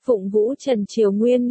Phụng Vũ Trần Triều Nguyên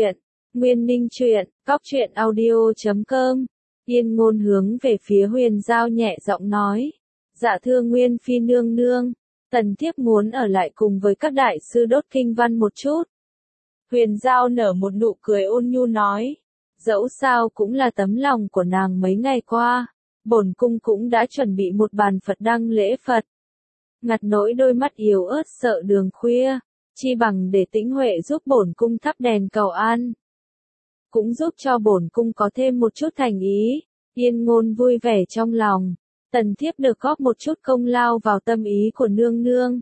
Ninh truyện, cóc truyện audio.com. Yên Ngôn hướng về phía Huyền Giao nhẹ giọng nói. Dạ thưa Nguyên Phi nương nương, tần thiếp muốn ở lại cùng với các đại sư đốt kinh văn một chút. Huyền Giao nở một nụ cười ôn nhu nói. Dẫu sao cũng là tấm lòng của nàng mấy ngày qua, bổn cung cũng đã chuẩn bị một bàn Phật đăng lễ Phật. Ngặt nỗi đôi mắt yếu ớt sợ đường khuya, chi bằng để Tĩnh Huệ giúp bổn cung thắp đèn cầu an. Cũng giúp cho bổn cung có thêm một chút thành ý. Yên Ngôn vui vẻ trong lòng, tần thiếp được góp một chút công lao vào tâm ý của nương nương.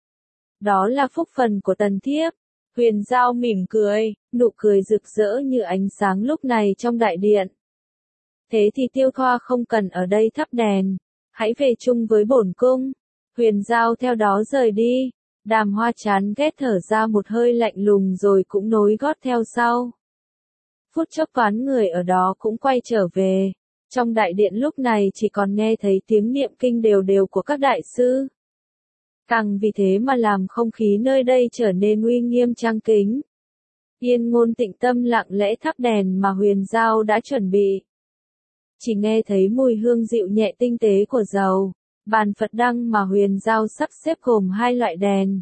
Đó là phúc phần của tần thiếp. Huyền Giao mỉm cười, nụ cười rực rỡ như ánh sáng lúc này trong đại điện. Thế thì Tiêu Thoa không cần ở đây thắp đèn, hãy về chung với bổn cung. Huyền Giao theo đó rời đi, Đàm Hoa chán ghét thở ra một hơi lạnh lùng rồi cũng nối gót theo sau. Phút chốc toán người ở đó cũng quay trở về, trong đại điện lúc này chỉ còn nghe thấy tiếng niệm kinh đều đều của các đại sư. Càng vì thế mà làm không khí nơi đây trở nên uy nghiêm trang kính. Yên Ngôn tĩnh tâm lặng lẽ thắp đèn mà Huyền Giao đã chuẩn bị. Chỉ nghe thấy mùi hương dịu nhẹ tinh tế của dầu. Bàn Phật đăng mà Huyền Giao sắp xếp gồm hai loại đèn.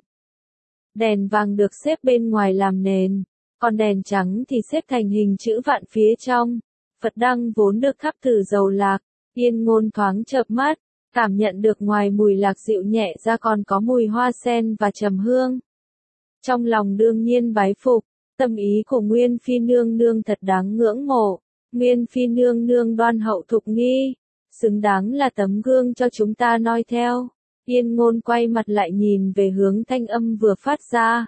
Đèn vàng được xếp bên ngoài làm nền, còn đèn trắng thì xếp thành hình chữ vạn phía trong. Phật đăng vốn được thắp từ dầu lạc, Yên Ngôn thoáng chợp mắt, cảm nhận được ngoài mùi lạc dịu nhẹ ra còn có mùi hoa sen và trầm hương. Trong lòng đương nhiên bái phục, tâm ý của Nguyên Phi nương nương thật đáng ngưỡng mộ. Nguyên Phi nương nương đoan hậu thục nghi, xứng đáng là tấm gương cho chúng ta noi theo. Yên Ngôn quay mặt lại nhìn về hướng thanh âm vừa phát ra.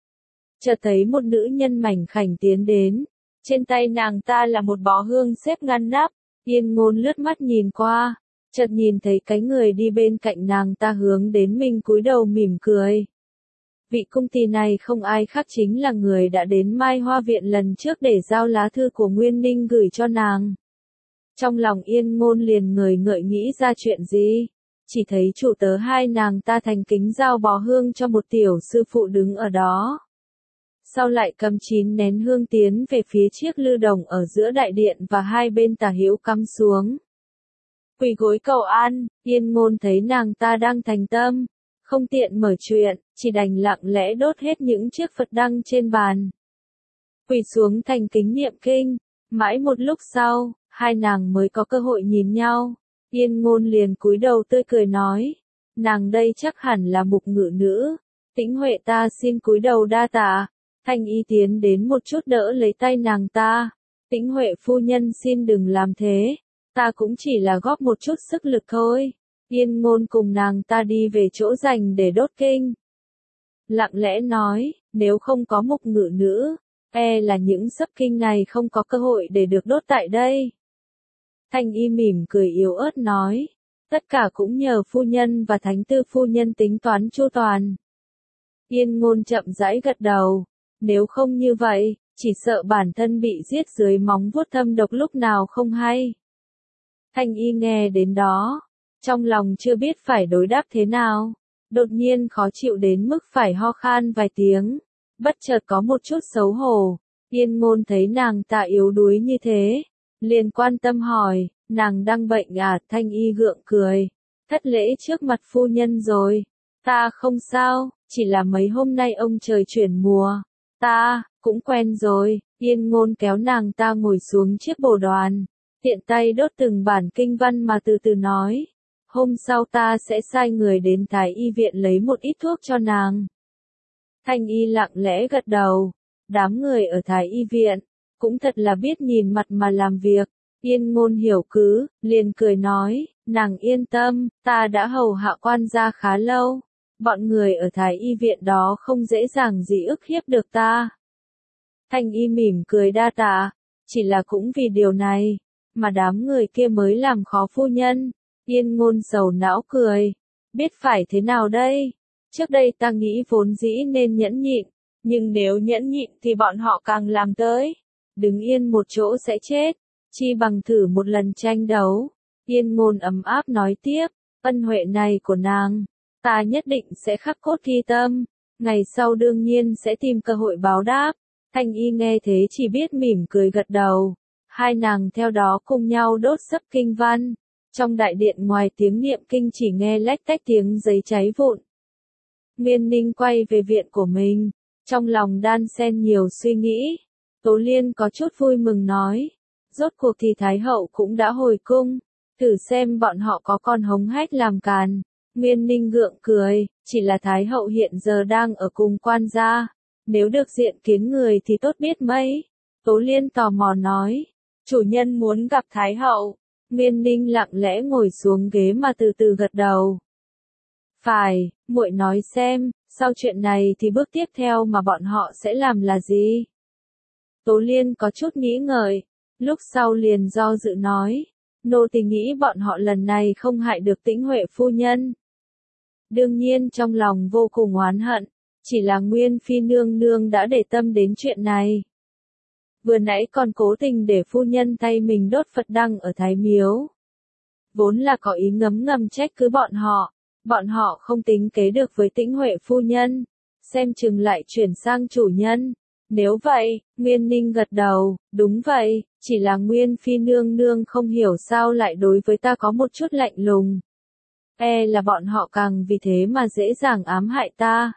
Chợt thấy một nữ nhân mảnh khảnh tiến đến, trên tay nàng ta là một bó hương xếp ngăn nắp. Yên Ngôn lướt mắt nhìn qua, chợt nhìn thấy cái người đi bên cạnh nàng ta hướng đến mình cúi đầu mỉm cười. Vị cung tỳ này không ai khác chính là người đã đến Mai Hoa Viện lần trước để giao lá thư của Nguyên Ninh gửi cho nàng. Trong lòng Yên Ngôn liền ngời ngợi nghĩ ra chuyện gì, chỉ thấy chủ tớ hai nàng ta thành kính giao bó hương cho một tiểu sư phụ đứng ở đó. Sau lại cầm 9 nén hương tiến về phía chiếc lư đồng ở giữa đại điện và hai bên tả hữu cắm xuống. Quỳ gối cầu an, Yên Ngôn thấy nàng ta đang thành tâm, không tiện mở chuyện, chỉ đành lặng lẽ đốt hết những chiếc Phật đăng trên bàn. Quỳ xuống thành kính niệm kinh, mãi một lúc sau, hai nàng mới có cơ hội nhìn nhau. Yên Ngôn liền cúi đầu tươi cười nói, nàng đây chắc hẳn là mục ngự nữ. Tĩnh Huệ ta xin cúi đầu đa tạ. Thanh Y tiến đến một chút đỡ lấy tay nàng ta. Tĩnh Huệ phu nhân xin đừng làm thế, ta cũng chỉ là góp một chút sức lực thôi. Yên Ngôn cùng nàng ta đi về chỗ dành để đốt kinh. Lặng lẽ nói, nếu không có mục ngự nữ, là những sấp kinh này không có cơ hội để được đốt tại đây. Thanh Y mỉm cười yếu ớt nói, tất cả cũng nhờ phu nhân và thánh tư phu nhân tính toán chu toàn. Yên Ngôn chậm rãi gật đầu, nếu không như vậy, chỉ sợ bản thân bị giết dưới móng vuốt thâm độc lúc nào không hay. Thanh Y nghe đến đó, trong lòng chưa biết phải đối đáp thế nào, đột nhiên khó chịu đến mức phải ho khan vài tiếng, bất chợt có một chút xấu hổ. Yên Ngôn thấy nàng ta yếu đuối như thế, liền quan tâm hỏi, nàng đang bệnh à? Thanh Y gượng cười, thất lễ trước mặt phu nhân rồi. Ta không sao, chỉ là mấy hôm nay ông trời chuyển mùa, ta cũng quen rồi. Yên Ngôn kéo nàng ta ngồi xuống chiếc bồ đoàn, tiện tay đốt từng bản kinh văn mà từ từ nói, hôm sau ta sẽ sai người đến Thái Y viện lấy một ít thuốc cho nàng. Thanh Y lặng lẽ gật đầu, đám người ở Thái Y viện cũng thật là biết nhìn mặt mà làm việc. Yên Ngôn hiểu cứ, liền cười nói, nàng yên tâm, ta đã hầu hạ quan gia khá lâu, bọn người ở Thái Y viện đó không dễ dàng gì ức hiếp được ta. Thanh Y mỉm cười đa tạ, chỉ là cũng vì điều này mà đám người kia mới làm khó phu nhân. Yên Ngôn sầu não cười, biết phải thế nào đây? Trước đây ta nghĩ vốn dĩ nên nhẫn nhịn, nhưng nếu nhẫn nhịn thì bọn họ càng làm tới. Đứng yên một chỗ sẽ chết, chi bằng thử một lần tranh đấu. Yên Ngôn ấm áp nói tiếp, ân huệ này của nàng, ta nhất định sẽ khắc cốt ghi tâm. ngày sau đương nhiên sẽ tìm cơ hội báo đáp. Thanh Y nghe thế chỉ biết mỉm cười gật đầu. Hai nàng theo đó cùng nhau đốt sấp kinh văn. Trong đại điện ngoài tiếng niệm kinh chỉ nghe lách tách tiếng giấy cháy vụn. Miên Ninh quay về viện của mình, trong lòng đan xen nhiều suy nghĩ. Tố Liên có chút vui mừng nói, rốt cuộc thì Thái hậu cũng đã hồi cung, thử xem bọn họ có còn hống hách làm càn. Miên Ninh gượng cười, chỉ là Thái hậu hiện giờ đang ở cùng quan gia, nếu được diện kiến người thì tốt biết mấy. Tố Liên tò mò nói, chủ nhân muốn gặp Thái hậu. Miên Ninh lặng lẽ ngồi xuống ghế mà từ từ gật đầu. Phải, muội nói xem, sau chuyện này thì bước tiếp theo mà bọn họ sẽ làm là gì? Tố Liên có chút nghĩ ngợi, lúc sau liền do dự nói, nô tỳ nghĩ bọn họ lần này không hại được Tĩnh Huệ phu nhân. Đương nhiên trong lòng vô cùng oán hận, chỉ là Nguyên Phi nương nương đã để tâm đến chuyện này. Vừa nãy còn cố tình để phu nhân tay mình đốt Phật đăng ở Thái Miếu. Vốn là có ý ngấm ngầm trách cứ bọn họ không tính kế được với Tĩnh Huệ phu nhân, xem chừng lại chuyển sang chủ nhân. Nếu vậy, Miên Ninh gật đầu, đúng vậy, chỉ là Nguyên Phi nương nương không hiểu sao lại đối với ta có một chút lạnh lùng. Là bọn họ càng vì thế mà dễ dàng ám hại ta.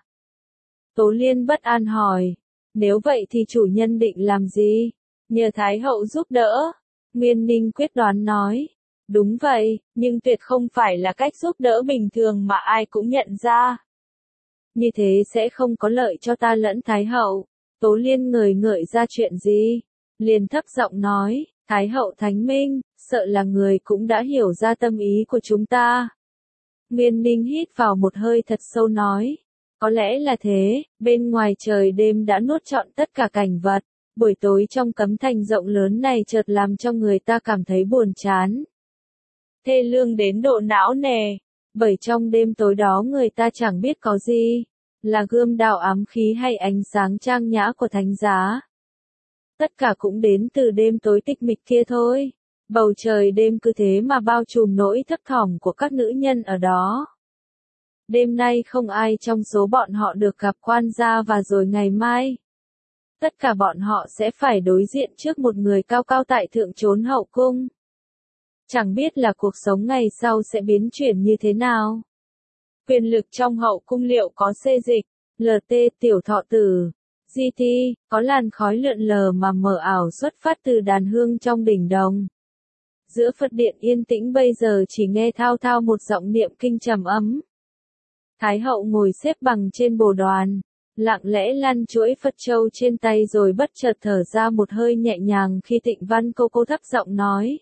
Tố Liên bất an hỏi, nếu vậy thì chủ nhân định làm gì? Nhờ Thái hậu giúp đỡ. Miên Ninh quyết đoán nói, đúng vậy, nhưng tuyệt không phải là cách giúp đỡ bình thường mà ai cũng nhận ra. Như thế sẽ không có lợi cho ta lẫn Thái hậu. Tố Liên ngời ngợi ra chuyện gì? Liền thấp giọng nói, Thái hậu thánh minh, sợ là người cũng đã hiểu ra tâm ý của chúng ta. Miên Ninh hít vào một hơi thật sâu nói, có lẽ là thế, bên ngoài trời đêm đã nuốt trọn tất cả cảnh vật, buổi tối trong cấm thành rộng lớn này chợt làm cho người ta cảm thấy buồn chán. Thê lương đến độ não nề, bởi trong đêm tối đó người ta chẳng biết có gì, là gươm đao ám khí hay ánh sáng trang nhã của thánh giá. Tất cả cũng đến từ đêm tối tịch mịch kia thôi. Bầu trời đêm cứ thế mà bao trùm nỗi thấp thỏm của các nữ nhân ở đó. Đêm nay không ai trong số bọn họ được gặp quan gia và rồi ngày mai. Tất cả bọn họ sẽ phải đối diện trước một người cao cao tại thượng trốn hậu cung. Chẳng biết là cuộc sống ngày sau sẽ biến chuyển như thế nào. Quyền lực trong hậu cung liệu có xê dịch, LT tiểu thọ tử, GT, có làn khói lượn lờ mà mờ ảo xuất phát từ đàn hương trong đỉnh đồng. Giữa Phật điện yên tĩnh bây giờ chỉ nghe thao thao một giọng niệm kinh trầm ấm. Thái hậu ngồi xếp bằng trên bồ đoàn, lặng lẽ lăn chuỗi Phật châu trên tay rồi bất chợt thở ra một hơi nhẹ nhàng khi Tịnh Văn cô thấp giọng nói.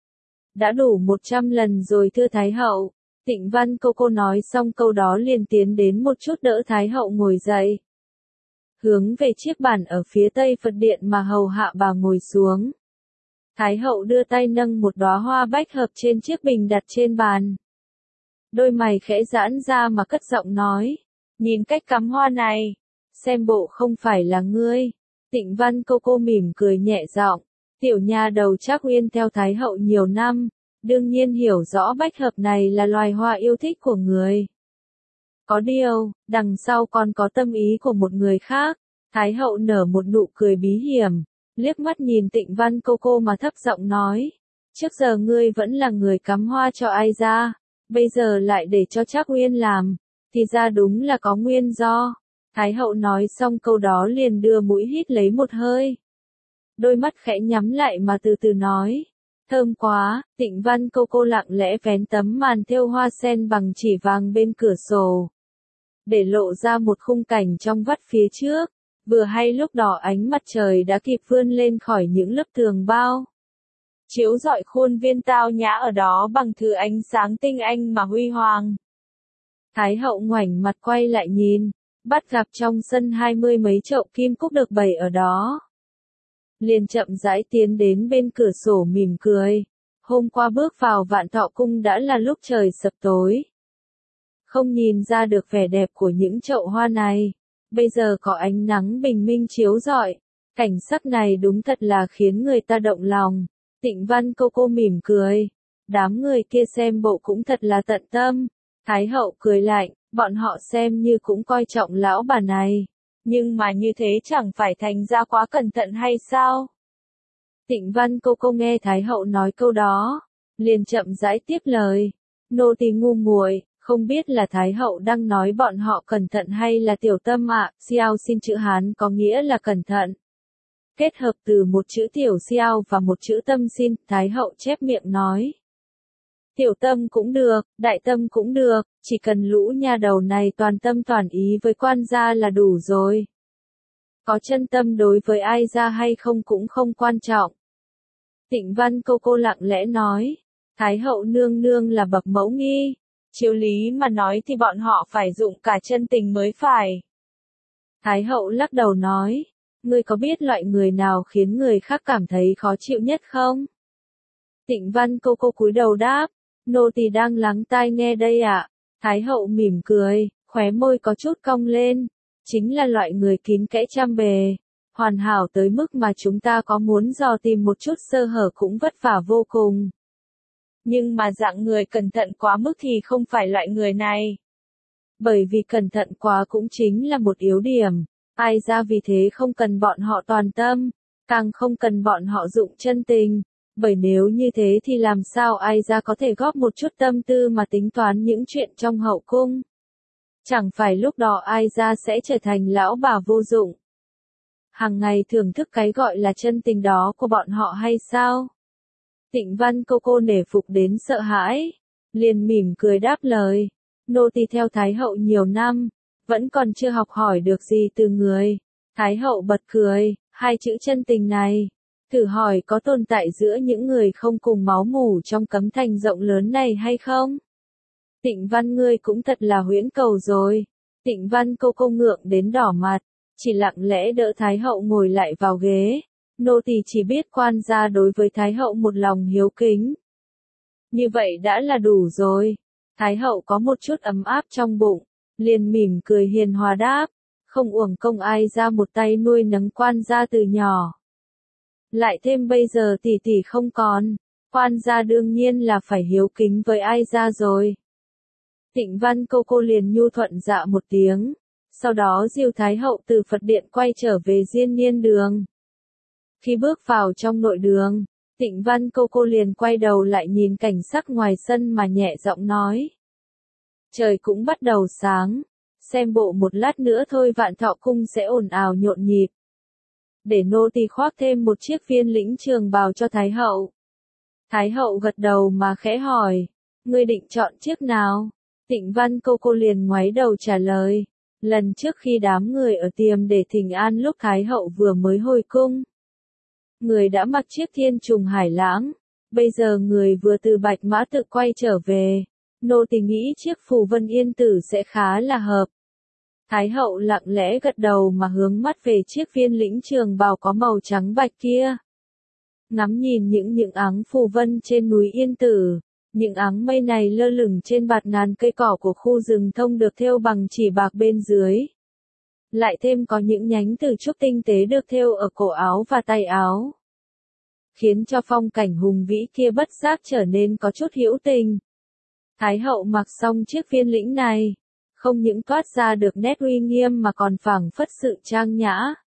Đã đủ 100 lần rồi thưa Thái hậu. Tịnh Văn cô nói xong câu đó liền tiến đến một chút đỡ Thái hậu ngồi dậy. Hướng về chiếc bàn ở phía tây Phật điện mà hầu hạ bà ngồi xuống. Thái hậu đưa tay nâng một đóa hoa bách hợp trên chiếc bình đặt trên bàn. Đôi mày khẽ giãn ra mà cất giọng nói, nhìn cách cắm hoa này, xem bộ không phải là ngươi. Tịnh Văn cô mỉm cười nhẹ giọng, tiểu nha đầu Trác Uyên theo Thái hậu nhiều năm, đương nhiên hiểu rõ bách hợp này là loài hoa yêu thích của người. Có điều, đằng sau còn có tâm ý của một người khác. Thái hậu nở một nụ cười bí hiểm, liếc mắt nhìn Tịnh Văn cô mà thấp giọng nói, trước giờ ngươi vẫn là người cắm hoa cho ai ra, bây giờ lại để cho Trác Uyên làm, thì ra đúng là có nguyên do. Thái hậu nói xong câu đó liền đưa mũi hít lấy một hơi. Đôi mắt khẽ nhắm lại mà từ từ nói, thơm quá. Tịnh Văn cô lặng lẽ vén tấm màn thêu hoa sen bằng chỉ vàng bên cửa sổ, để lộ ra một khung cảnh trong vắt phía trước. Vừa hay lúc đó ánh mặt trời đã kịp vươn lên khỏi những lớp tường bao, chiếu rọi khuôn viên tao nhã ở đó bằng thứ ánh sáng tinh anh mà huy hoàng. Thái hậu ngoảnh mặt quay lại nhìn, bắt gặp trong sân 20 mấy chậu kim cúc được bày ở đó. Liền chậm rãi tiến đến bên cửa sổ mỉm cười. Hôm qua bước vào Vạn Thọ cung đã là lúc trời sập tối. Không nhìn ra được vẻ đẹp của những chậu hoa này. Bây giờ có ánh nắng bình minh chiếu rọi, cảnh sắc này đúng thật là khiến người ta động lòng. Tịnh Văn cô mỉm cười, đám người kia xem bộ cũng thật là tận tâm. Thái hậu cười lạnh, bọn họ xem như cũng coi trọng lão bà này. Nhưng mà như thế chẳng phải thành ra quá cẩn thận hay sao? Tịnh Văn cô nghe Thái hậu nói câu đó, liền chậm rãi tiếp lời. Nô tỳ ngu muội, không biết là Thái hậu đang nói bọn họ cẩn thận hay là tiểu tâm ạ. Xiao xin chữ Hán có nghĩa là cẩn thận. Kết hợp từ một chữ tiểu xiao và một chữ tâm xin, Thái hậu chép miệng nói. Tiểu tâm cũng được, đại tâm cũng được, chỉ cần lũ nha đầu này toàn tâm toàn ý với quan gia là đủ rồi. Có chân tâm đối với ai ra hay không cũng không quan trọng. Tịnh Văn cô lặng lẽ nói, Thái hậu nương nương là bậc mẫu nghi, chiếu lý mà nói thì bọn họ phải dụng cả chân tình mới phải. Thái hậu lắc đầu nói, ngươi có biết loại người nào khiến người khác cảm thấy khó chịu nhất không? Tịnh Văn cô cúi đầu đáp, nô tỳ đang lắng tai nghe đây ạ. Thái hậu mỉm cười, khóe môi có chút cong lên, chính là loại người kín kẽ chăm bề, hoàn hảo tới mức mà chúng ta có muốn dò tìm một chút sơ hở cũng vất vả vô cùng. Nhưng mà dạng người cẩn thận quá mức thì không phải loại người này. Bởi vì cẩn thận quá cũng chính là một yếu điểm, ai ra vì thế không cần bọn họ toàn tâm, càng không cần bọn họ dụng chân tình. Bởi nếu như thế thì làm sao ai ra có thể góp một chút tâm tư mà tính toán những chuyện trong hậu cung. Chẳng phải lúc đó ai ra sẽ trở thành lão bà vô dụng. Hàng ngày thưởng thức cái gọi là chân tình đó của bọn họ hay sao? Tịnh Văn cô nể phục đến sợ hãi, liền mỉm cười đáp lời. Nô tỳ theo Thái hậu nhiều năm, vẫn còn chưa học hỏi được gì từ người. Thái hậu bật cười, hai chữ chân tình này. Thử hỏi có tồn tại giữa những người không cùng máu mủ trong cấm thành rộng lớn này hay không? Tịnh Văn ngươi cũng thật là huyễn cầu rồi. Tịnh Văn cô ngượng đến đỏ mặt, chỉ lặng lẽ đỡ Thái hậu ngồi lại vào ghế. Nô tỳ chỉ biết quan gia đối với Thái hậu một lòng hiếu kính. Như vậy đã là đủ rồi. Thái hậu có một chút ấm áp trong bụng, liền mỉm cười hiền hòa đáp, không uổng công ai ra một tay nuôi nấng quan gia từ nhỏ. Lại thêm bây giờ tỷ tỷ không còn, quan gia đương nhiên là phải hiếu kính với ai ra rồi. Tịnh Văn cô liền nhu thuận dạ một tiếng, sau đó dìu Thái hậu từ Phật điện quay trở về Diên Niên đường. Khi bước vào trong nội đường, Tịnh Văn cô liền quay đầu lại nhìn cảnh sắc ngoài sân mà nhẹ giọng nói. Trời cũng bắt đầu sáng, xem bộ một lát nữa thôi Vạn Thọ cung sẽ ồn ào nhộn nhịp. Để nô tỳ khoác thêm một chiếc viên lĩnh trường bào cho Thái hậu. Thái hậu gật đầu mà khẽ hỏi, ngươi định chọn chiếc nào? Tịnh Văn cô liền ngoáy đầu trả lời, lần trước khi đám người ở tiềm để thỉnh an lúc Thái hậu vừa mới hồi cung. Người đã mặc chiếc thiên trùng hải lãng, bây giờ người vừa từ Bạch Mã Tự quay trở về, nô tỳ nghĩ chiếc phù vân yên tử sẽ khá là hợp. Thái hậu lặng lẽ gật đầu mà hướng mắt về chiếc viên lĩnh trường bào có màu trắng bạch kia. Ngắm nhìn những áng phù vân trên núi Yên Tử, những áng mây này lơ lửng trên bạt ngàn cây cỏ của khu rừng thông được thêu bằng chỉ bạc bên dưới. Lại thêm có những nhánh từ trúc tinh tế được thêu ở cổ áo và tay áo. Khiến cho phong cảnh hùng vĩ kia bất giác trở nên có chút hữu tình. Thái hậu mặc xong chiếc viên lĩnh này, không những toát ra được nét uy nghiêm mà còn phảng phất sự trang nhã.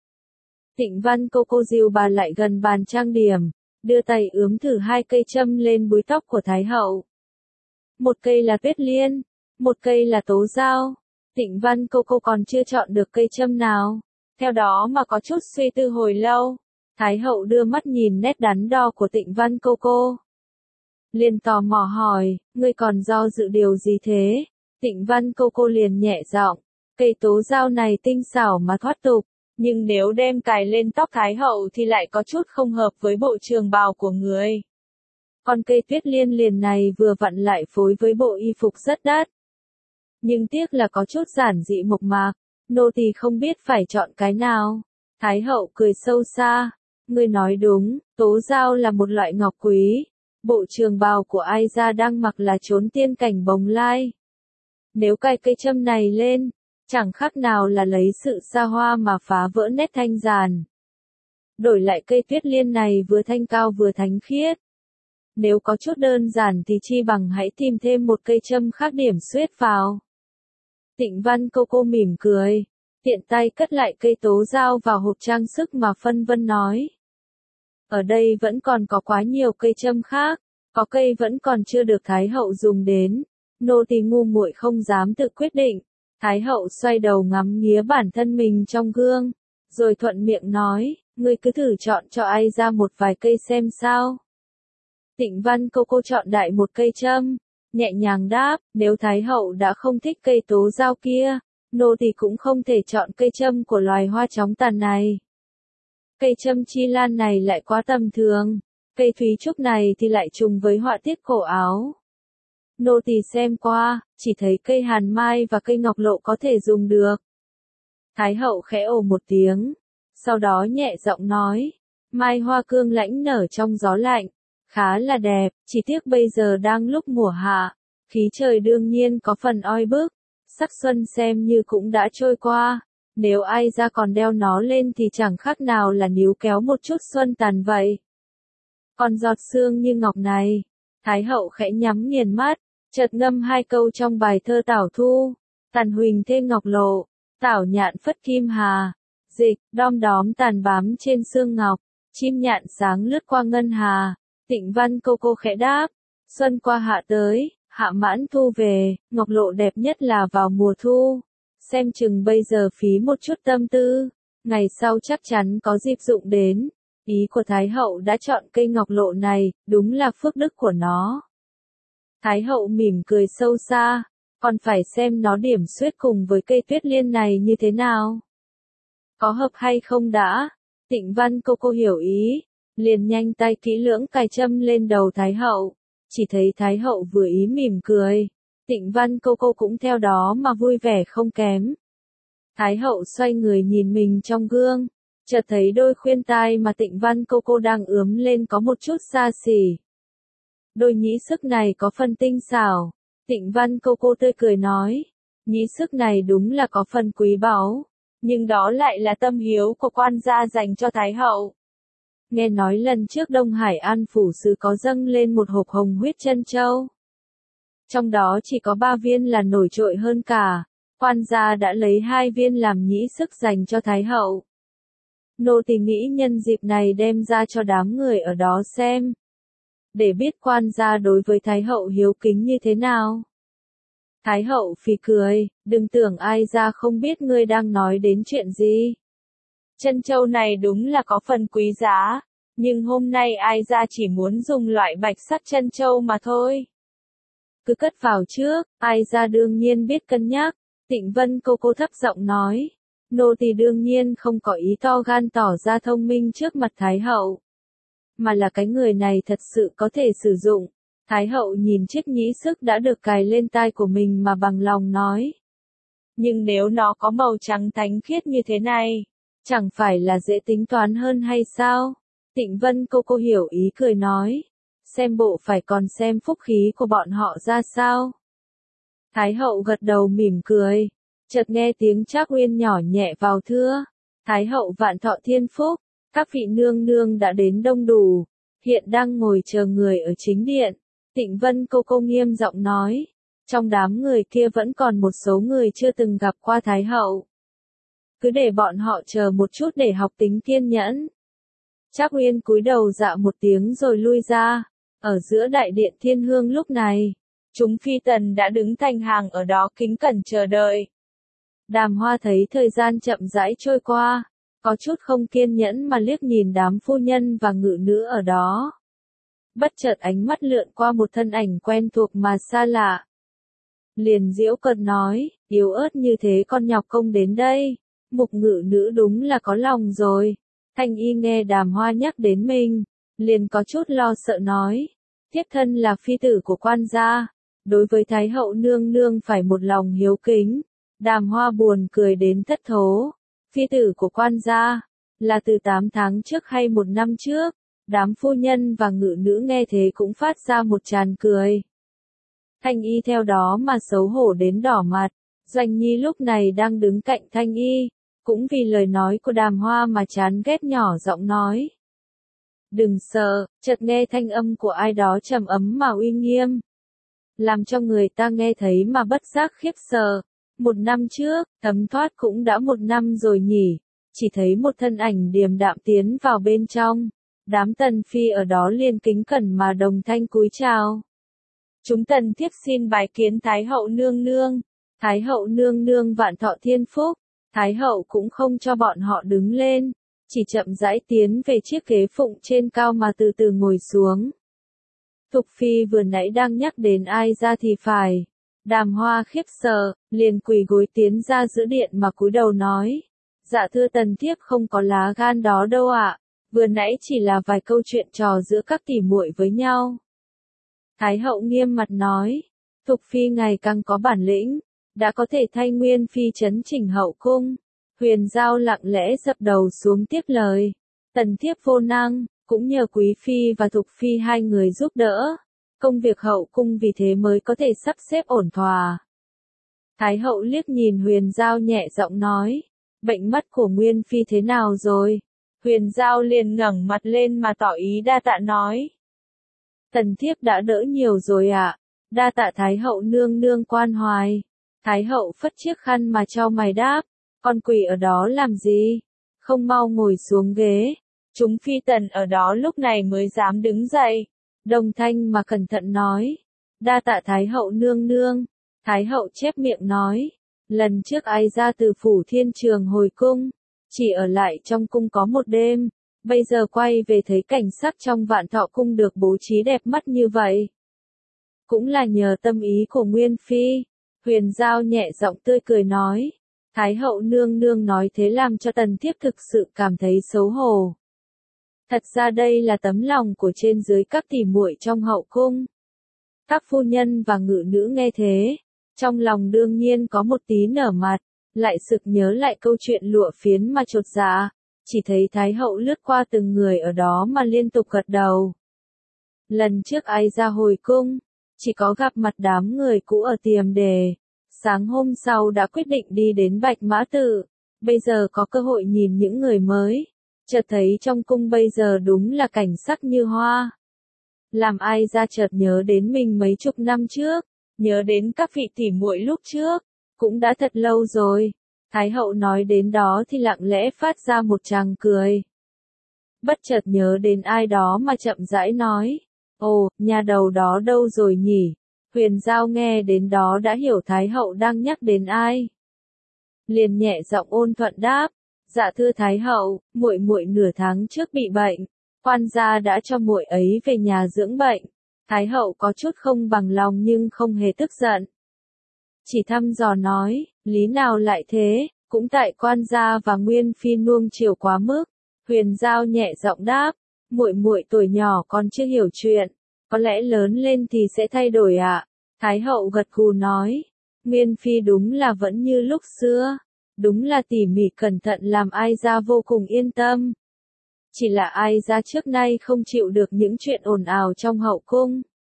Tịnh Văn cô dìu bà lại gần bàn trang điểm, đưa tay ướm thử hai cây châm lên búi tóc của Thái hậu. Một cây là tuyết liên, một cây là tố dao. Tịnh Văn cô còn chưa chọn được cây châm nào, theo đó mà có chút suy tư hồi lâu. Thái hậu đưa mắt nhìn nét đắn đo của Tịnh Văn cô. Liền tò mò hỏi, ngươi còn do dự điều gì thế? Tịnh Văn cô liền nhẹ giọng, cây tố dao này tinh xảo mà thoát tục, nhưng nếu đem cài lên tóc Thái hậu thì lại có chút không hợp với bộ trường bào của người. Còn cây tuyết liên liền này vừa vặn lại phối với bộ y phục rất đắt. Nhưng tiếc là có chút giản dị mộc mạc, nô tỳ không biết phải chọn cái nào. Thái hậu cười sâu xa, ngươi nói đúng, tố dao là một loại ngọc quý. Bộ trường bào của ai ra đang mặc là trốn tiên cảnh bồng lai. Nếu cài cây châm này lên, chẳng khác nào là lấy sự xa hoa mà phá vỡ nét thanh giản. Đổi lại cây tuyết liên này vừa thanh cao vừa thánh khiết. Nếu có chút đơn giản thì chi bằng hãy tìm thêm một cây châm khác điểm xuyết vào. Tịnh Văn cô mỉm cười, tiện tay cất lại cây tố dao vào hộp trang sức mà phân vân nói. Ở đây vẫn còn có quá nhiều cây châm khác, có cây vẫn còn chưa được Thái hậu dùng đến. Nô tỳ ngu muội không dám tự quyết định. Thái hậu xoay đầu ngắm nghía bản thân mình trong gương, rồi thuận miệng nói, ngươi cứ thử chọn cho ai ra một vài cây xem sao. Tịnh Văn cô chọn đại một cây châm, nhẹ nhàng đáp, nếu Thái hậu đã không thích cây tố dao kia, nô tỳ cũng không thể chọn cây châm của loài hoa chóng tàn này. Cây châm chi lan này lại quá tầm thường, cây thúy trúc này thì lại trùng với họa tiết cổ áo. Nô tỳ xem qua, chỉ thấy cây hàn mai và cây ngọc lộ có thể dùng được. Thái hậu khẽ ồ một tiếng, sau đó nhẹ giọng nói, mai hoa cương lãnh nở trong gió lạnh, khá là đẹp, chỉ tiếc bây giờ đang lúc mùa hạ, khí trời đương nhiên có phần oi bức, sắc xuân xem như cũng đã trôi qua, nếu ai ra còn đeo nó lên thì chẳng khác nào là níu kéo một chút xuân tàn vậy. Còn giọt sương như ngọc này, Thái hậu khẽ nhắm nghiền mắt, chợt ngâm hai câu trong bài thơ Tảo Thu, tàn huỳnh thê ngọc lộ, tảo nhạn phất kim hà, dịch, đom đóm tàn bám trên xương ngọc, chim nhạn sáng lướt qua ngân hà. Tịnh Văn cô khẽ đáp, xuân qua hạ tới, hạ mãn thu về, ngọc lộ đẹp nhất là vào mùa thu, xem chừng bây giờ phí một chút tâm tư, ngày sau chắc chắn có dịp dụng đến. Ý của Thái hậu đã chọn cây ngọc lộ này, đúng là phước đức của nó. Thái hậu mỉm cười sâu xa, còn phải xem nó điểm xuyết cùng với cây tuyết liên này như thế nào. Có hợp hay không đã? Tịnh Văn cô hiểu ý, liền nhanh tay kỹ lưỡng cài châm lên đầu Thái hậu, chỉ thấy Thái hậu vừa ý mỉm cười, Tịnh Văn cô cũng theo đó mà vui vẻ không kém. Thái hậu xoay người nhìn mình trong gương, chợt thấy đôi khuyên tai mà Tịnh Văn cô đang ướm lên có một chút xa xỉ. Đôi nhĩ sức này có phần tinh xảo, Tịnh Văn cô tươi cười nói, nhĩ sức này đúng là có phần quý báu, nhưng đó lại là tâm hiếu của quan gia dành cho Thái hậu. Nghe nói lần trước Đông Hải An phủ sứ có dâng lên một hộp hồng huyết chân châu. Trong đó chỉ có 3 viên là nổi trội hơn cả, quan gia đã lấy 2 viên làm nhĩ sức dành cho Thái hậu. Nô tỳ nghĩ nhân dịp này đem ra cho đám người ở đó xem, để biết quan gia đối với Thái hậu hiếu kính như thế nào. Thái hậu phì cười, đừng tưởng ai ra không biết ngươi đang nói đến chuyện gì. Chân châu này đúng là có phần quý giá, nhưng hôm nay ai ra chỉ muốn dùng loại bạch sắc chân châu mà thôi. Cứ cất vào trước, ai ra đương nhiên biết cân nhắc. Tịnh Vân cô thấp giọng nói, nô tỳ đương nhiên không có ý to gan tỏ ra thông minh trước mặt Thái hậu, mà là cái người này thật sự có thể sử dụng. Thái hậu nhìn chiếc nhĩ sức đã được cài lên tai của mình mà bằng lòng nói. Nhưng nếu nó có màu trắng thánh khiết như thế này, chẳng phải là dễ tính toán hơn hay sao? Tịnh Vân cô hiểu ý cười nói, xem bộ phải còn xem phúc khí của bọn họ ra sao. Thái hậu gật đầu mỉm cười, chợt nghe tiếng Trác Uyên nhỏ nhẹ vào thưa, Thái hậu vạn thọ thiên phúc, các vị nương nương đã đến đông đủ, hiện đang ngồi chờ người ở chính điện. Tịnh Vân cô nghiêm giọng nói, trong đám người kia vẫn còn một số người chưa từng gặp qua Thái hậu. Cứ để bọn họ chờ một chút để học tính kiên nhẫn. Trác Uyên cúi đầu dạ một tiếng rồi lui ra. Ở giữa đại điện Thiên Hương lúc này, chúng phi tần đã đứng thành hàng ở đó kính cẩn chờ đợi. Đàm Hoa thấy thời gian chậm rãi trôi qua, có chút không kiên nhẫn mà liếc nhìn đám phu nhân và ngự nữ ở đó. Bất chợt ánh mắt lượn qua một thân ảnh quen thuộc mà xa lạ. Liền giễu cợt nói, yếu ớt như thế con nhọc công đến đây, mục ngự nữ đúng là có lòng rồi. Thanh Y nghe Đàm Hoa nhắc đến mình, liền có chút lo sợ nói, thiếp thân là phi tử của quan gia, đối với Thái hậu nương nương phải một lòng hiếu kính. Đàm Hoa buồn cười đến thất thố, phi tử của quan gia, là từ 8 tháng trước hay 1 năm trước? Đám phu nhân và ngự nữ nghe thế cũng phát ra một tràng cười. Thanh Y theo đó mà xấu hổ đến đỏ mặt, Doanh Nhi lúc này đang đứng cạnh Thanh Y, cũng vì lời nói của Đàm Hoa mà chán ghét nhỏ giọng nói. Đừng sợ, chợt nghe thanh âm của ai đó trầm ấm mà uy nghiêm, làm cho người ta nghe thấy mà bất giác khiếp sợ. 1 năm trước, thấm thoát cũng đã 1 năm rồi nhỉ, chỉ thấy một thân ảnh điềm đạm tiến vào bên trong. Đám tần phi ở đó liền kính cẩn mà đồng thanh cúi chào. Chúng tần thiếp xin bái kiến Thái hậu nương nương. Thái hậu nương nương vạn thọ thiên phúc. Thái hậu cũng không cho bọn họ đứng lên, chỉ chậm rãi tiến về chiếc ghế phụng trên cao mà từ từ ngồi xuống. Thục phi vừa nãy đang nhắc đến ai ra thì phải. Đàm Hoa khiếp sợ, liền quỳ gối tiến ra giữa điện mà cúi đầu nói. Dạ thưa tần thiếp không có lá gan đó đâu ạ. Vừa nãy chỉ là vài câu chuyện trò giữa các tỷ muội với nhau. Thái hậu nghiêm mặt nói. Thục phi ngày càng có bản lĩnh, đã có thể thay Nguyên phi chấn chỉnh hậu cung. Huyền Giao lặng lẽ dập đầu xuống tiếp lời. Tần thiếp vô năng, cũng nhờ quý phi và Thục phi hai người giúp đỡ. Công việc hậu cung vì thế mới có thể sắp xếp ổn thỏa. Thái hậu liếc nhìn Huyền Giao nhẹ giọng nói. Bệnh mắt của Nguyên phi thế nào rồi? Huyền Giao liền ngẩng mặt lên mà tỏ ý đa tạ nói. Tần thiếp đã đỡ nhiều rồi ạ. Đa tạ Thái hậu nương nương quan hoài. Thái hậu phất chiếc khăn mà cho mày đáp. Con quỳ ở đó làm gì? Không mau ngồi xuống ghế. Chúng phi tần ở đó lúc này mới dám đứng dậy. Đồng thanh mà cẩn thận nói. Đa tạ Thái hậu nương nương. Thái hậu chép miệng nói. Lần trước ai ra từ phủ thiên trường hồi cung. Chỉ ở lại trong cung có 1 đêm. Bây giờ quay về thấy cảnh sắc trong Vạn Thọ cung được bố trí đẹp mắt như vậy. Cũng là nhờ tâm ý của Nguyên phi. Huyền Giao nhẹ giọng tươi cười nói. Thái hậu nương nương nói thế làm cho tần thiếp thực sự cảm thấy xấu hổ. Thật ra đây là tấm lòng của trên dưới các tỷ muội trong hậu cung. Các phu nhân và ngự nữ nghe thế, trong lòng đương nhiên có một tí nở mặt, lại sực nhớ lại câu chuyện lụa phiến mà chột dạ, chỉ thấy Thái hậu lướt qua từng người ở đó mà liên tục gật đầu. Lần trước ai ra hồi cung, chỉ có gặp mặt đám người cũ ở Tiềm Đề, sáng hôm sau đã quyết định đi đến Bạch Mã Tự, bây giờ có cơ hội nhìn những người mới, chợt thấy trong cung bây giờ đúng là cảnh sắc như hoa. Làm ai ra chợt nhớ đến mình mấy chục năm trước, nhớ đến các vị tỷ muội lúc trước, cũng đã thật lâu rồi. Thái hậu nói đến đó thì lặng lẽ phát ra một tràng cười. Bất chợt nhớ đến ai đó mà chậm rãi nói. Ồ, nhà đầu đó đâu rồi nhỉ? Huyền Giao nghe đến đó đã hiểu Thái hậu đang nhắc đến ai. Liền nhẹ giọng ôn thuận đáp. Dạ thưa Thái hậu, muội muội nửa tháng trước bị bệnh, quan gia đã cho muội ấy về nhà dưỡng bệnh. Thái hậu có chút không bằng lòng nhưng không hề tức giận. Chỉ thăm dò nói, lý nào lại thế, cũng tại quan gia và Nguyên phi nuông chiều quá mức. Huyền Giao nhẹ giọng đáp, muội muội tuổi nhỏ còn chưa hiểu chuyện, có lẽ lớn lên thì sẽ thay đổi ạ. Thái hậu gật gù nói, Nguyên phi đúng là vẫn như lúc xưa, đúng là tỉ mỉ cẩn thận làm ai ra vô cùng yên tâm. Chỉ là ai ra trước nay không chịu được những chuyện ồn ào trong hậu cung.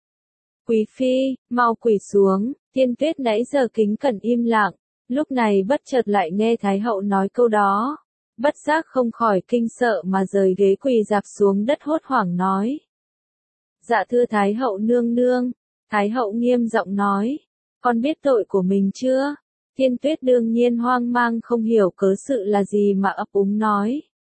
Quý phi, mau quỳ xuống. Tiên Tuyết nãy giờ kính cẩn im lặng, lúc này bất chợt lại nghe Thái hậu nói câu đó. Bất giác không khỏi kinh sợ mà rời ghế quỳ dạp xuống đất hốt hoảng nói. Dạ thưa Thái hậu nương nương. Thái hậu nghiêm giọng nói. Con biết tội của mình chưa? Tiên Tuyết đương nhiên hoang mang không hiểu cớ sự là gì mà ấp úng nói.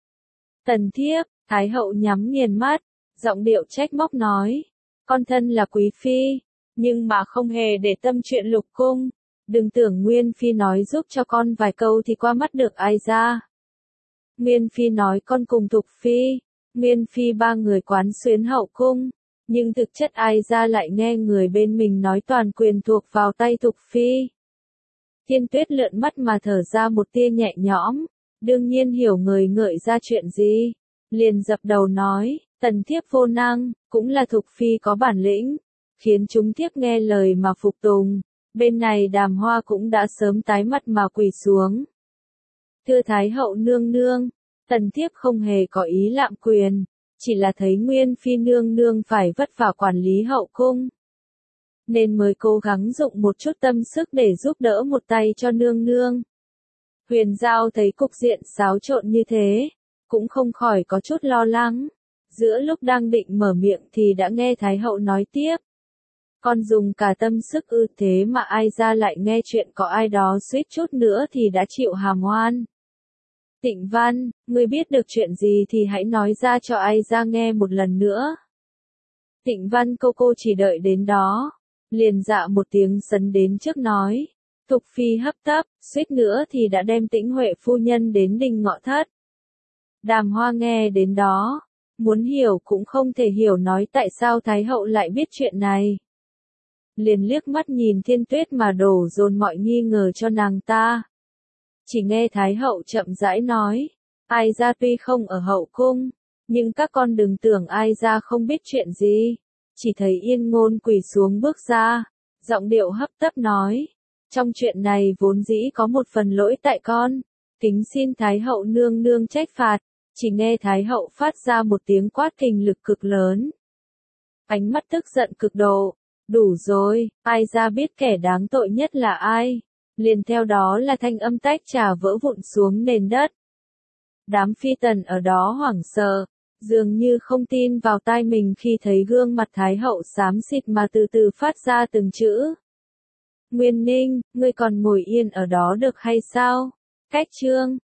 Tần thiếp, Thái hậu nhắm nghiền mắt, giọng điệu trách móc nói. Con thân là quý phi, nhưng mà không hề để tâm chuyện lục cung. Đừng tưởng Nguyên phi nói giúp cho con vài câu thì qua mắt được ai ra. Nguyên phi nói con cùng Thục phi, Nguyên phi ba người quán xuyến hậu cung, nhưng thực chất ai ra lại nghe người bên mình nói toàn quyền thuộc vào tay Thục phi. Thiên Tuyết lượn mắt mà thở ra một tia nhẹ nhõm, đương nhiên hiểu người ngợi ra chuyện gì, liền dập đầu nói, tần thiếp vô năng, cũng là Thục phi có bản lĩnh, khiến chúng thiếp nghe lời mà phục tùng. Bên này Đàm Hoa cũng đã sớm tái mặt mà quỳ xuống. Thưa Thái hậu nương nương, tần thiếp không hề có ý lạm quyền, chỉ là thấy Nguyên phi nương nương phải vất vả quản lý hậu cung, nên mới cố gắng dụng một chút tâm sức để giúp đỡ một tay cho nương nương. Huyền Giao thấy cục diện xáo trộn như thế, cũng không khỏi có chút lo lắng. Giữa lúc đang định mở miệng thì đã nghe Thái hậu nói tiếp. Con dùng cả tâm sức ư, thế mà ai ra lại nghe chuyện có ai đó suýt chút nữa thì đã chịu hàm oan. Tịnh Văn, ngươi biết được chuyện gì thì hãy nói ra cho ai ra nghe một lần nữa. Tịnh Văn cô chỉ đợi đến đó. Liền dạ một tiếng sấn đến trước nói. Thục Phi hấp tấp, suýt nữa thì đã đem Tĩnh Huệ phu nhân đến Đình Ngọ Thất. Đàm Hoa nghe đến đó, muốn hiểu cũng không thể hiểu nói tại sao Thái hậu lại biết chuyện này. Liền liếc mắt nhìn Thiên Tuyết mà đổ dồn mọi nghi ngờ cho nàng ta. Chỉ nghe Thái hậu chậm rãi nói, ai ra tuy không ở hậu cung, nhưng các con đừng tưởng ai ra không biết chuyện gì. Chỉ thấy Yên Ngôn quỳ xuống bước ra, giọng điệu hấp tấp nói, trong chuyện này vốn dĩ có một phần lỗi tại con, kính xin Thái hậu nương nương trách phạt. Chỉ nghe Thái hậu phát ra một tiếng quát kình lực cực lớn. Ánh mắt tức giận cực độ, đủ rồi, ai ra biết kẻ đáng tội nhất là ai. Liền theo đó là thanh âm tách trà vỡ vụn xuống nền đất. Đám phi tần ở đó hoảng sợ, dường như không tin vào tai mình khi thấy gương mặt Thái hậu xám xịt mà từ từ phát ra từng chữ. Nguyên Ninh, ngươi còn ngồi yên ở đó được hay sao? Cách chương